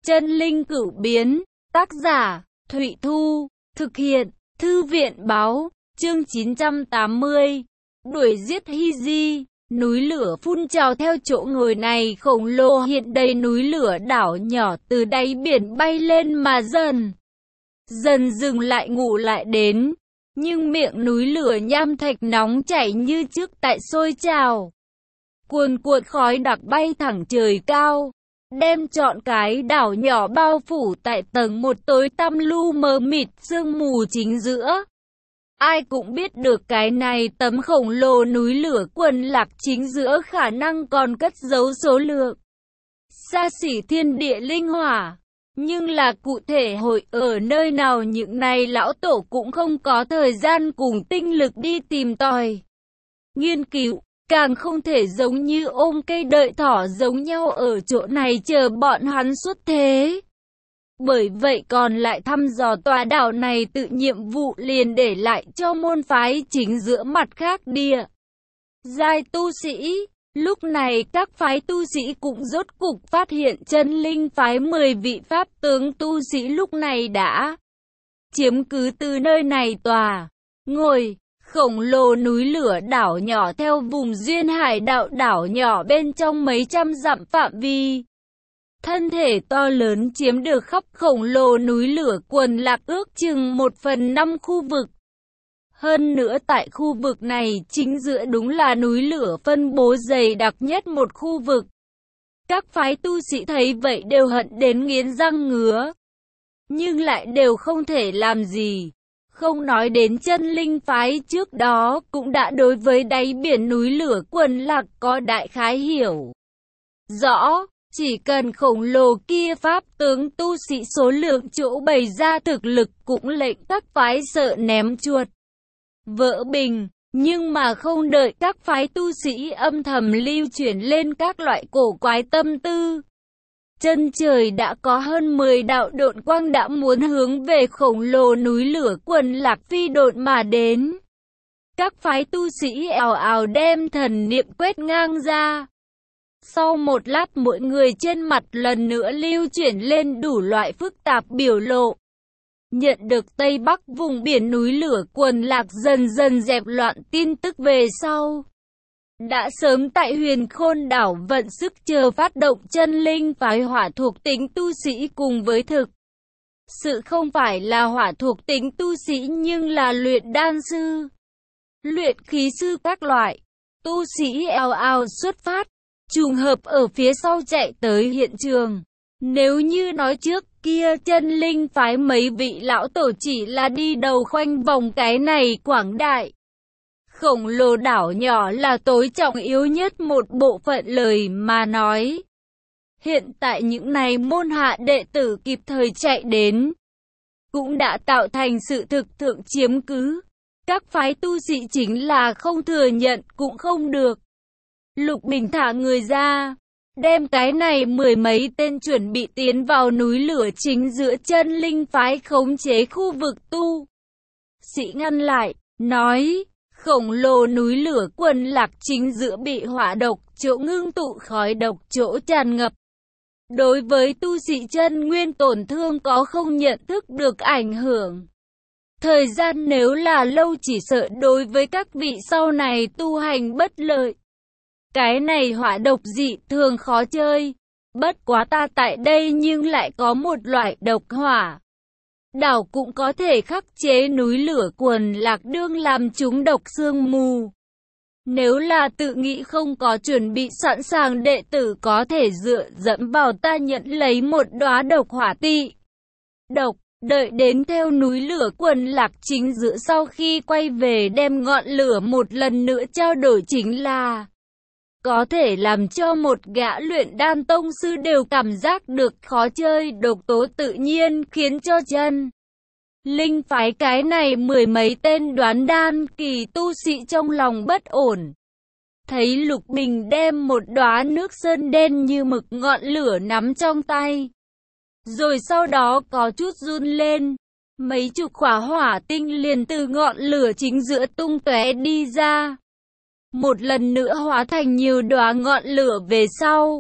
Chân linh cửu biến, tác giả, Thụy Thu, thực hiện, Thư viện báo, chương 980, đuổi giết Hy Di. Núi lửa phun trào theo chỗ ngồi này khổng lồ hiện đầy núi lửa đảo nhỏ từ đáy biển bay lên mà dần dừng lại ngủ lại đến. Nhưng miệng núi lửa nham thạch nóng chảy như trước tại sôi trào. Cuồn cuộn khói đặc bay thẳng trời cao, đem trọn cái đảo nhỏ bao phủ tại tầng một tối tăm lu mờ mịt sương mù chính giữa. Ai cũng biết được cái này tấm khổng lồ núi lửa quần lạc chính giữa khả năng còn cất giấu số lượng xa xỉ thiên địa linh hỏa. Nhưng là cụ thể hội ở nơi nào những này lão tổ cũng không có thời gian cùng tinh lực đi tìm tòi, nghiên cứu, càng không thể giống như ôm cây đợi thỏ giống nhau ở chỗ này chờ bọn hắn xuất thế. Bởi vậy còn lại thăm dò tòa đảo này tự nhiệm vụ liền để lại cho môn phái chính giữa mặt khác địa giai tu sĩ. Lúc này các phái tu sĩ cũng rốt cục phát hiện chân linh phái 10 vị pháp tướng tu sĩ lúc này đã chiếm cứ từ nơi này tòa ngồi khổng lồ núi lửa đảo nhỏ theo vùng duyên hải đạo đảo nhỏ bên trong mấy trăm dặm phạm vi. Thân thể to lớn chiếm được khắp khổng lồ núi lửa quần lạc ước chừng 1/5 khu vực. Hơn nữa tại khu vực này chính giữa đúng là núi lửa phân bố dày đặc nhất một khu vực. Các phái tu sĩ thấy vậy đều hận đến nghiến răng ngứa, nhưng lại đều không thể làm gì. Không nói đến chân linh phái trước đó cũng đã đối với đáy biển núi lửa quần lạc có đại khái hiểu rõ. Chỉ cần khổng lồ kia pháp tướng tu sĩ số lượng chỗ bày ra thực lực cũng lệnh các phái sợ ném chuột vỡ bình. Nhưng mà không đợi các phái tu sĩ âm thầm lưu chuyển lên các loại cổ quái tâm tư, chân trời đã có hơn 10 đạo độn quang đã muốn hướng về khổng lồ núi lửa quần lạc phi độn mà đến. Các phái tu sĩ ào ào đem thần niệm quét ngang ra. Sau một lát mỗi người trên mặt lần nữa lưu chuyển lên đủ loại phức tạp biểu lộ. Nhận được Tây Bắc vùng biển núi lửa quần lạc dần dẹp loạn tin tức về sau, đã sớm tại Huyền Khôn đảo vận sức chờ phát động chân linh phái hỏa thuộc tính tu sĩ cùng với thực sự không phải là hỏa thuộc tính tu sĩ nhưng là luyện đan sư, luyện khí sư các loại tu sĩ ào ào xuất phát, trùng hợp ở phía sau chạy tới hiện trường. Nếu như nói trước kia chân linh phái mấy vị lão tổ chỉ là đi đầu khoanh vòng cái này quảng đại khổng lồ đảo nhỏ là tối trọng yếu nhất một bộ phận lời mà nói. Hiện tại những này môn hạ đệ tử kịp thời chạy đến, cũng đã tạo thành sự thực thượng chiếm cứ. Các phái tu sĩ chính là không thừa nhận cũng không được. Lục Bình thả người ra, đem cái này 10 mấy tên chuẩn bị tiến vào núi lửa chính giữa chân linh phái khống chế khu vực tu sĩ ngăn lại, nói, khổng lồ núi lửa quần lạc chính giữa bị hỏa độc chỗ ngưng tụ khói độc chỗ tràn ngập. Đối với tu sĩ chân nguyên tổn thương có không nhận thức được ảnh hưởng. Thời gian nếu là lâu chỉ sợ đối với các vị sau này tu hành bất lợi. Cái này hỏa độc dị thường khó chơi. Bất quá ta tại đây nhưng lại có một loại độc hỏa đảo cũng có thể khắc chế núi lửa quần lạc đương làm chúng độc sương mù. Nếu là tự nghĩ không có chuẩn bị sẵn sàng đệ tử có thể dựa dẫm vào ta nhận lấy một đóa độc hỏa tị độc. Đợi đến theo núi lửa quần lạc chính giữa sau khi quay về đem ngọn lửa một lần nữa trao đổi chính là có thể làm cho một gã luyện đan tông sư đều cảm giác được khó chơi độc tố tự nhiên khiến cho chân linh phái cái này 10 mấy tên đoán đan kỳ tu sĩ trong lòng bất ổn. Thấy Lục Bình đem một đóa nước sơn đen như mực ngọn lửa nắm trong tay, rồi sau đó có chút run lên, mấy chục quả hỏa tinh liền từ ngọn lửa chính giữa tung tóe đi ra. Một lần nữa hóa thành nhiều đóa ngọn lửa về sau,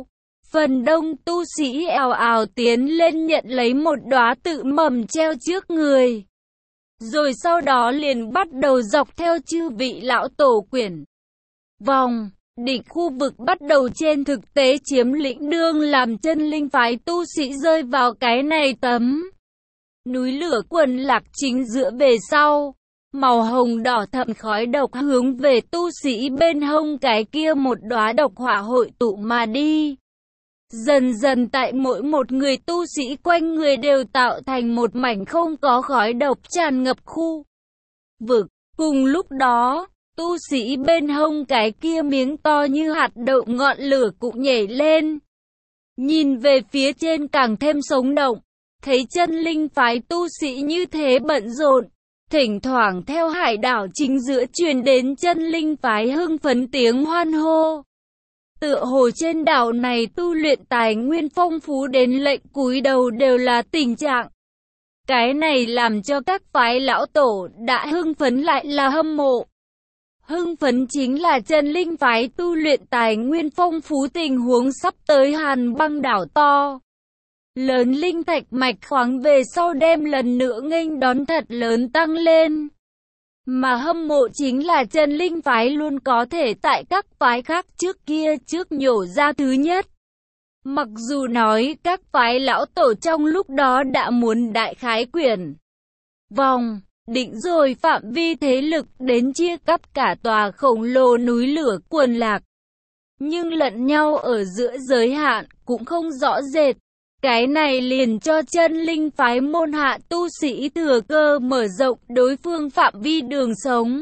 Phần đông tu sĩ ào ào tiến lên nhận lấy một đóa tự mầm treo trước người. Rồi sau đó liền bắt đầu dọc theo chư vị lão tổ quyển vòng, định khu vực bắt đầu trên thực tế chiếm lĩnh đương làm chân linh phái tu sĩ rơi vào cái này tấm núi lửa quần lạc chính giữa về sau. Màu hồng đỏ thẫm khói độc hướng về tu sĩ bên hông cái kia một đóa độc hỏa hội tụ mà đi. Dần dần tại mỗi một người tu sĩ quanh người đều tạo thành một mảnh không có khói độc tràn ngập khu vực. Cùng lúc đó, tu sĩ bên hông cái kia miếng to như hạt đậu ngọn lửa cũng nhảy lên. Nhìn về phía trên càng thêm sống động, thấy chân linh phái tu sĩ như thế bận rộn. Thỉnh thoảng theo hải đảo chính giữa truyền đến chân linh phái hưng phấn tiếng hoan hô. Tựa hồ trên đảo này tu luyện tài nguyên phong phú đến lệnh cúi đầu đều là tình trạng. Cái này làm cho các phái lão tổ đã hưng phấn lại là hâm mộ. Hưng phấn chính là chân linh phái tu luyện tài nguyên phong phú tình huống sắp tới hàn băng đảo to. Lớn linh thạch mạch khoáng về sau đem lần nữa nghênh đón thật lớn tăng lên. Mà hâm mộ chính là chân linh phái luôn có thể tại các phái khác trước kia trước nhổ ra thứ nhất. Mặc dù nói các phái lão tổ trong lúc đó đã muốn đại khái quyển vòng, định rồi phạm vi thế lực đến chia cắt cả tòa khổng lồ núi lửa quần lạc. Nhưng lẫn nhau ở giữa giới hạn cũng không rõ rệt. Cái này liền cho chân linh phái môn hạ tu sĩ thừa cơ mở rộng đối phương phạm vi đường sống.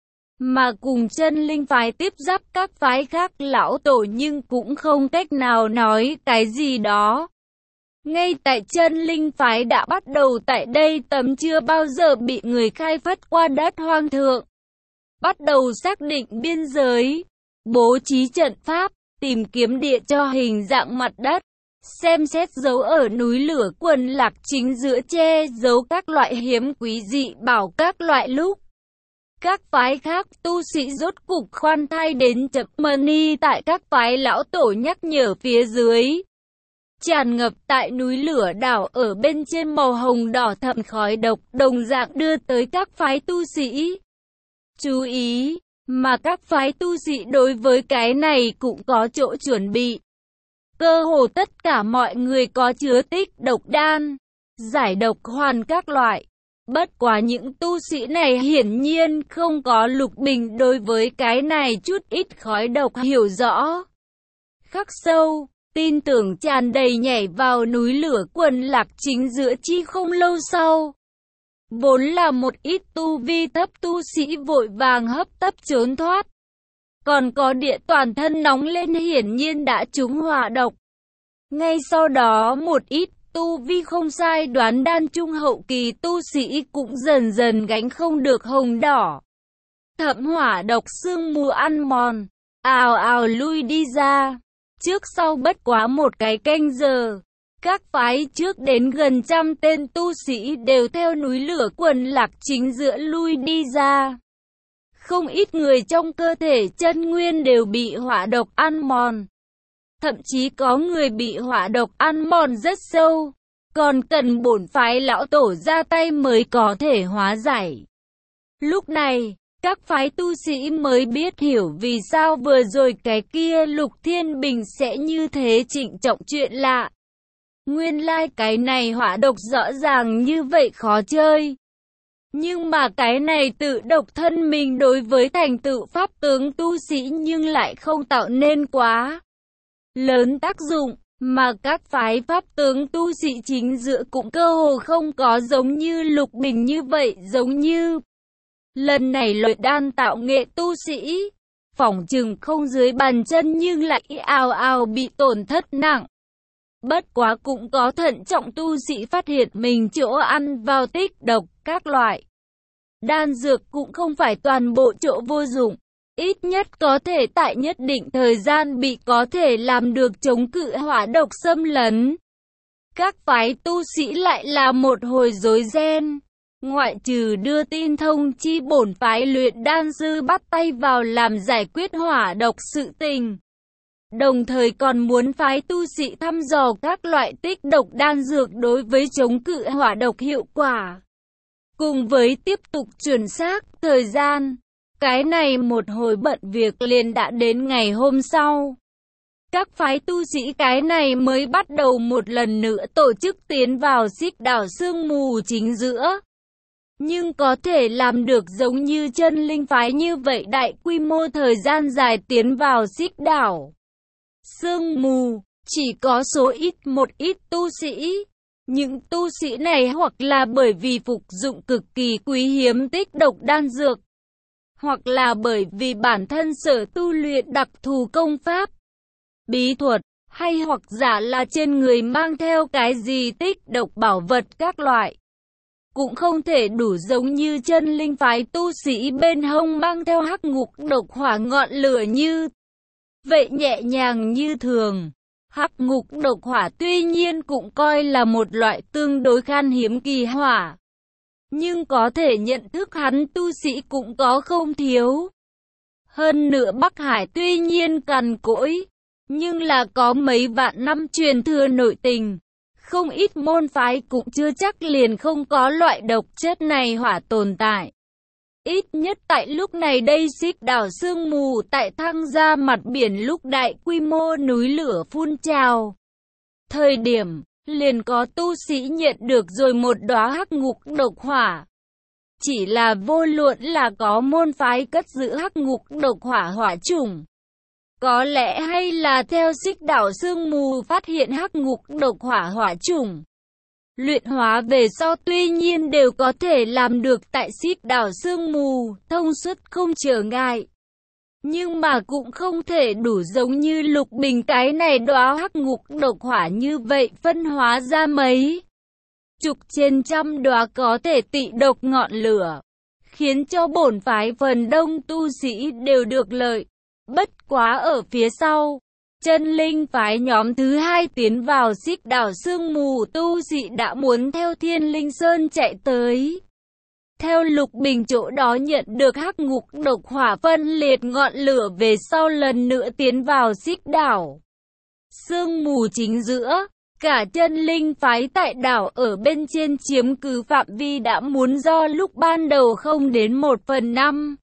Mà cùng chân linh phái tiếp giáp các phái khác lão tổ nhưng cũng không cách nào nói cái gì đó. Ngay tại chân linh phái đã bắt đầu tại đây tấm chưa bao giờ bị người khai phất qua đất hoang thượng. Bắt đầu xác định biên giới, bố trí trận pháp, tìm kiếm địa cho hình dạng mặt đất. Xem xét dấu ở núi lửa quần lạc chính giữa che giấu các loại hiếm quý dị bảo các loại lúc. Các phái khác tu sĩ rốt cục khoan thai đến chậm mani tại các phái lão tổ nhắc nhở phía dưới. Tràn ngập tại núi lửa đảo ở bên trên màu hồng đỏ thẫm khói độc đồng dạng đưa tới các phái tu sĩ. Chú ý, mà các phái tu sĩ đối với cái này cũng có chỗ chuẩn bị. Cơ hồ tất cả mọi người có chứa tích độc đan, giải độc hoàn các loại. Bất quá những tu sĩ này hiển nhiên không có Lục Bình đối với cái này chút ít khói độc hiểu rõ. Khắc sâu, tin tưởng tràn đầy nhảy vào núi lửa quần lạc chính giữa chi không lâu sau. Vốn là một ít tu vi thấp tu sĩ vội vàng hấp tấp trốn thoát. Còn có địa toàn thân nóng lên hiển nhiên đã trúng hỏa độc. Ngay sau đó một ít tu vi không sai đoán đan trung hậu kỳ tu sĩ cũng dần dần gánh không được hồng đỏ thẫm hỏa độc sương mù ăn mòn, ào ào lui đi ra. Trước sau bất quá một cái canh giờ, các phái trước đến gần trăm tên tu sĩ đều theo núi lửa quần lạc chính giữa lui đi ra. Không ít người trong cơ thể chân nguyên đều bị hỏa độc ăn mòn. Thậm chí có người bị hỏa độc ăn mòn rất sâu, còn cần bổn phái lão tổ ra tay mới có thể hóa giải. Lúc này, các phái tu sĩ mới biết hiểu vì sao vừa rồi cái kia Lục Thiên Bình sẽ như thế trịnh trọng chuyện lạ. Nguyên lai cái này hỏa độc rõ ràng như vậy khó chơi. Nhưng mà cái này tự độc thân mình đối với thành tựu pháp tướng tu sĩ nhưng lại không tạo nên quá lớn tác dụng, mà các phái pháp tướng tu sĩ chính giữa cũng cơ hồ không có giống như Lục Bình như vậy. Giống như lần này luyện đan tạo nghệ tu sĩ, phỏng chừng không dưới bàn chân nhưng lại ào ào bị tổn thất nặng. Bất quá cũng có thận trọng tu sĩ phát hiện mình chỗ ăn vào tích độc các loại. Đan dược cũng không phải toàn bộ chỗ vô dụng. Ít nhất có thể tại nhất định thời gian bị có thể làm được chống cự hỏa độc xâm lấn. Các phái tu sĩ lại là một hồi rối ren. Ngoại trừ đưa tin thông chi bổn phái luyện đan sư bắt tay vào làm giải quyết hỏa độc sự tình. Đồng thời còn muốn phái tu sĩ thăm dò các loại tích độc đan dược đối với chống cự hỏa độc hiệu quả. Cùng với tiếp tục chuẩn xác thời gian, cái này một hồi bận việc liền đã đến ngày hôm sau. Các phái tu sĩ cái này mới bắt đầu một lần nữa tổ chức tiến vào xích đảo sương mù chính giữa. Nhưng có thể làm được giống như chân linh phái như vậy đại quy mô thời gian dài tiến vào xích đảo sương mù, chỉ có số ít một ít tu sĩ. Những tu sĩ này hoặc là bởi vì phục dụng cực kỳ quý hiếm tích độc đan dược, hoặc là bởi vì bản thân sở tu luyện đặc thù công pháp, bí thuật, hay hoặc giả là trên người mang theo cái gì tích độc bảo vật các loại. Cũng không thể đủ giống như chân linh phái tu sĩ bên hông mang theo hắc ngục độc hỏa ngọn lửa như vậy nhẹ nhàng như thường. Hắc ngục độc hỏa tuy nhiên cũng coi là một loại tương đối khan hiếm kỳ hỏa, nhưng có thể nhận thức hắn tu sĩ cũng có không thiếu. Hơn nữa Bắc Hải tuy nhiên cằn cỗi, nhưng là có mấy vạn năm truyền thừa nội tình. Không ít môn phái cũng chưa chắc liền không có loại độc chất này hỏa tồn tại. Ít nhất tại lúc này đây xích đảo sương mù tại thăng ra mặt biển lúc đại quy mô núi lửa phun trào. Thời điểm, liền có tu sĩ nhận được rồi một đóa hắc ngục độc hỏa. Chỉ là vô luận là có môn phái cất giữ hắc ngục độc hỏa hỏa chủng. Có lẽ hay là theo xích đảo sương mù phát hiện hắc ngục độc hỏa hỏa chủng. Luyện hóa về sau tuy nhiên đều có thể làm được tại xích đảo sương mù, thông suốt không trở ngại. Nhưng mà cũng không thể đủ giống như Lục Bình cái này đóa hắc ngục độc hỏa như vậy phân hóa ra mấy chục trên trăm đóa có thể tị độc ngọn lửa, khiến cho bổn phái phần đông tu sĩ đều được lợi. Bất quá ở phía sau, chân linh phái nhóm thứ hai tiến vào xích đảo sương mù tu sĩ đã muốn theo Thiên Linh Sơn chạy tới. Theo Lục Bình chỗ đó nhận được hắc ngục độc hỏa phân liệt ngọn lửa về sau lần nữa tiến vào xích đảo sương mù chính giữa. Cả chân linh phái tại đảo ở bên trên chiếm cứ phạm vi đã muốn do lúc ban đầu không đến 1/5.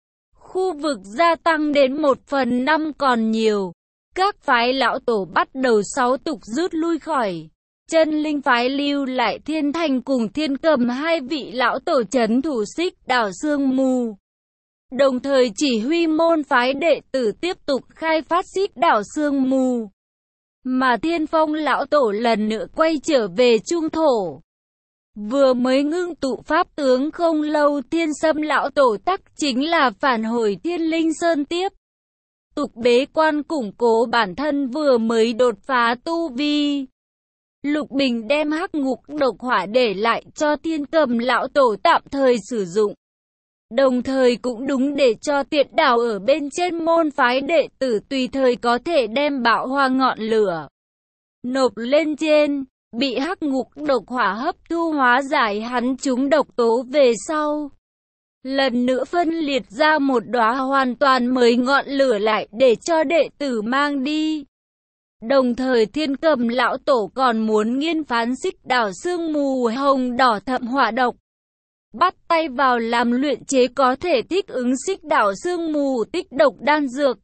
Khu vực gia tăng đến 1/5 còn nhiều. Các phái lão tổ bắt đầu sáu tục rút lui khỏi. Chân linh phái lưu lại Thiên Thành cùng Thiên Cầm hai vị lão tổ trấn thủ xích đảo sương mù. Đồng thời chỉ huy môn phái đệ tử tiếp tục khai phát xích đảo sương mù. Mà Thiên Phong lão tổ lần nữa quay trở về trung thổ. Vừa mới ngưng tụ pháp tướng không lâu Thiên Sâm lão tổ tắc chính là phản hồi Thiên Linh Sơn tiếp tục bế quan củng cố bản thân vừa mới đột phá tu vi. Lục Bình đem hắc ngục độc hỏa để lại cho Thiên Cầm lão tổ tạm thời sử dụng. Đồng thời cũng đúng để cho tiện đảo ở bên trên môn phái đệ tử tùy thời có thể đem bạo hoa ngọn lửa nộp lên trên. Bị hắc ngục độc hỏa hấp thu hóa giải hắn chúng độc tố về sau. Lần nữa phân liệt ra một đóa hoàn toàn mới ngọn lửa lại để cho đệ tử mang đi. Đồng thời Thiên Cầm lão tổ còn muốn nghiên phán xích đảo sương mù hồng đỏ thậm hỏa độc. Bắt tay vào làm luyện chế có thể thích ứng xích đảo sương mù tích độc đan dược.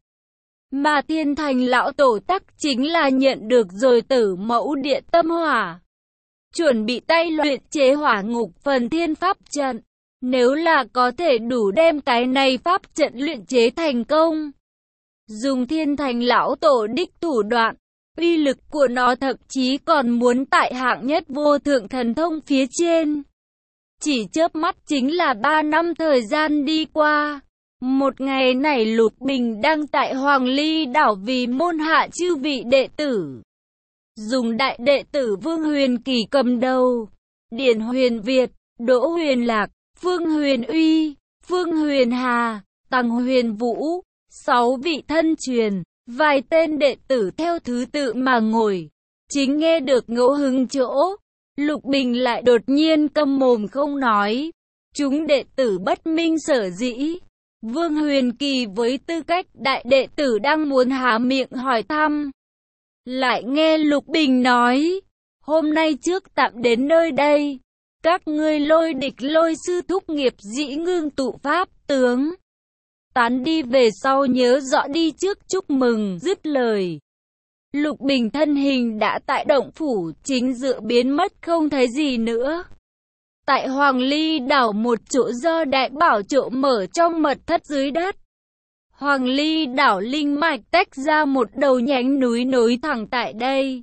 Mà Thiên Thành lão tổ tắc chính là nhận được rồi Tử Mẫu Địa Tâm Hỏa. Chuẩn bị tay luyện chế hỏa ngục phần thiên pháp trận. Nếu là có thể đủ đem cái này pháp trận luyện chế thành công. Dùng Thiên Thành lão tổ đích thủ đoạn, uy lực của nó thậm chí còn muốn tại hạng nhất vô thượng thần thông phía trên. Chỉ chớp mắt chính là 3 năm thời gian đi qua. Một ngày này Lục Bình đang tại Hoàng Ly đảo vì môn hạ chư vị đệ tử. Dùng đại đệ tử Vương Huyền Kỳ cầm đầu. Điển Huyền Việt, Đỗ Huyền Lạc, Phương Huyền Uy, Phương Huyền Hà, Tăng Huyền Vũ, 6 vị thân truyền, vài tên đệ tử theo thứ tự mà ngồi. Chính nghe được ngẫu hứng chỗ, Lục Bình lại đột nhiên câm mồm không nói. Chúng đệ tử bất minh sở dĩ. Vương Huyền Kỳ với tư cách đại đệ tử đang muốn há miệng hỏi thăm. Lại nghe Lục Bình nói, hôm nay trước tạm đến nơi đây. Các ngươi Lôi Địch Lôi sư thúc nghiệp dĩ ngưng tụ pháp tướng. Tán đi về sau nhớ rõ đi trước chúc mừng. Dứt lời, Lục Bình thân hình đã tại động phủ chính giữa biến mất không thấy gì nữa. Tại Hoàng Ly đảo một chỗ do đại bảo chỗ mở trong mật thất dưới đất. Hoàng Ly đảo linh mạch tách ra một đầu nhánh núi nối thẳng tại đây.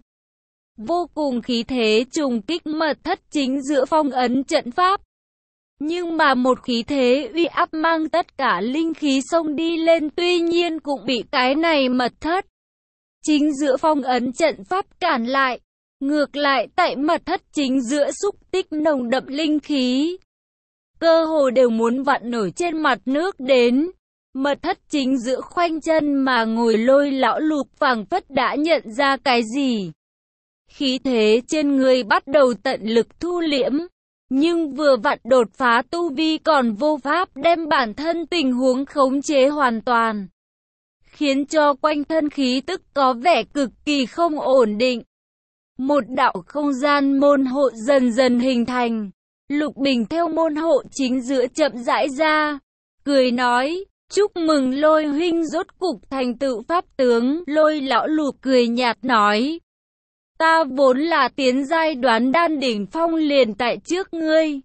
Vô cùng khí thế trùng kích mật thất chính giữa phong ấn trận pháp. Nhưng mà một khí thế uy áp mang tất cả linh khí xông đi lên, tuy nhiên cũng bị cái này mật thất chính giữa phong ấn trận pháp cản lại. Ngược lại tại mật thất chính giữa xúc tích nồng đậm linh khí, cơ hồ đều muốn vặn nổi trên mặt nước đến. Mật thất chính giữa khoanh chân mà ngồi Lôi lão Lục phảng phất đã nhận ra cái gì. Khí thế trên người bắt đầu tận lực thu liễm, nhưng vừa vặn đột phá tu vi còn vô pháp đem bản thân tình huống khống chế hoàn toàn, khiến cho quanh thân khí tức có vẻ cực kỳ không ổn định. Một đạo không gian môn hộ dần dần hình thành. Lục Bình theo môn hộ chính giữa chậm rãi ra, cười nói, chúc mừng Lôi huynh rốt cục thành tựu pháp tướng. Lôi lão Lục cười nhạt nói, ta vốn là tiến giai đoán đan đỉnh phong liền tại trước ngươi.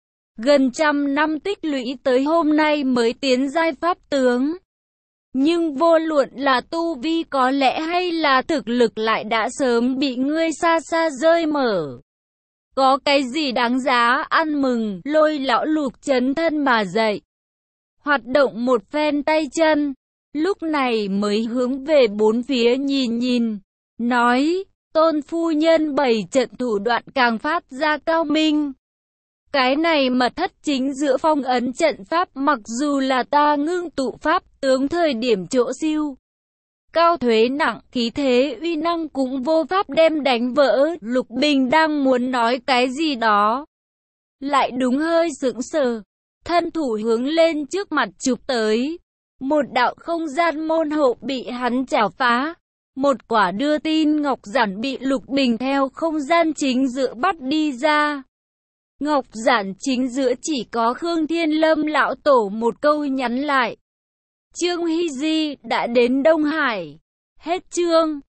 Gần trăm năm tích lũy tới hôm nay mới tiến giai pháp tướng. Nhưng vô luận là tu vi có lẽ hay là thực lực lại đã sớm bị ngươi xa xa rơi mở. Có cái gì đáng giá ăn mừng? Lôi lão Lục chấn thân mà dậy, hoạt động một phen tay chân, lúc này mới hướng về bốn phía nhìn nhìn, nói, tôn phu nhân bày trận thủ đoạn càng phát ra cao minh. Cái này mật thất chính giữa phong ấn trận pháp mặc dù là ta ngưng tụ pháp tướng thời điểm chỗ siêu cao thuế nặng, khí thế uy năng cũng vô pháp đem đánh vỡ. Lục Bình đang muốn nói cái gì đó, lại đúng hơi sững sờ, thân thủ hướng lên trước mặt chụp tới. Một đạo không gian môn hộ bị hắn chảo phá. Một quả đưa tin ngọc giản bị Lục Bình theo không gian chính giữa bắt đi ra. Ngọc giản chính giữa chỉ có Khương Thiên Lâm lão tổ một câu nhắn lại. Trương Hy Di đã đến Đông Hải. Hết chương.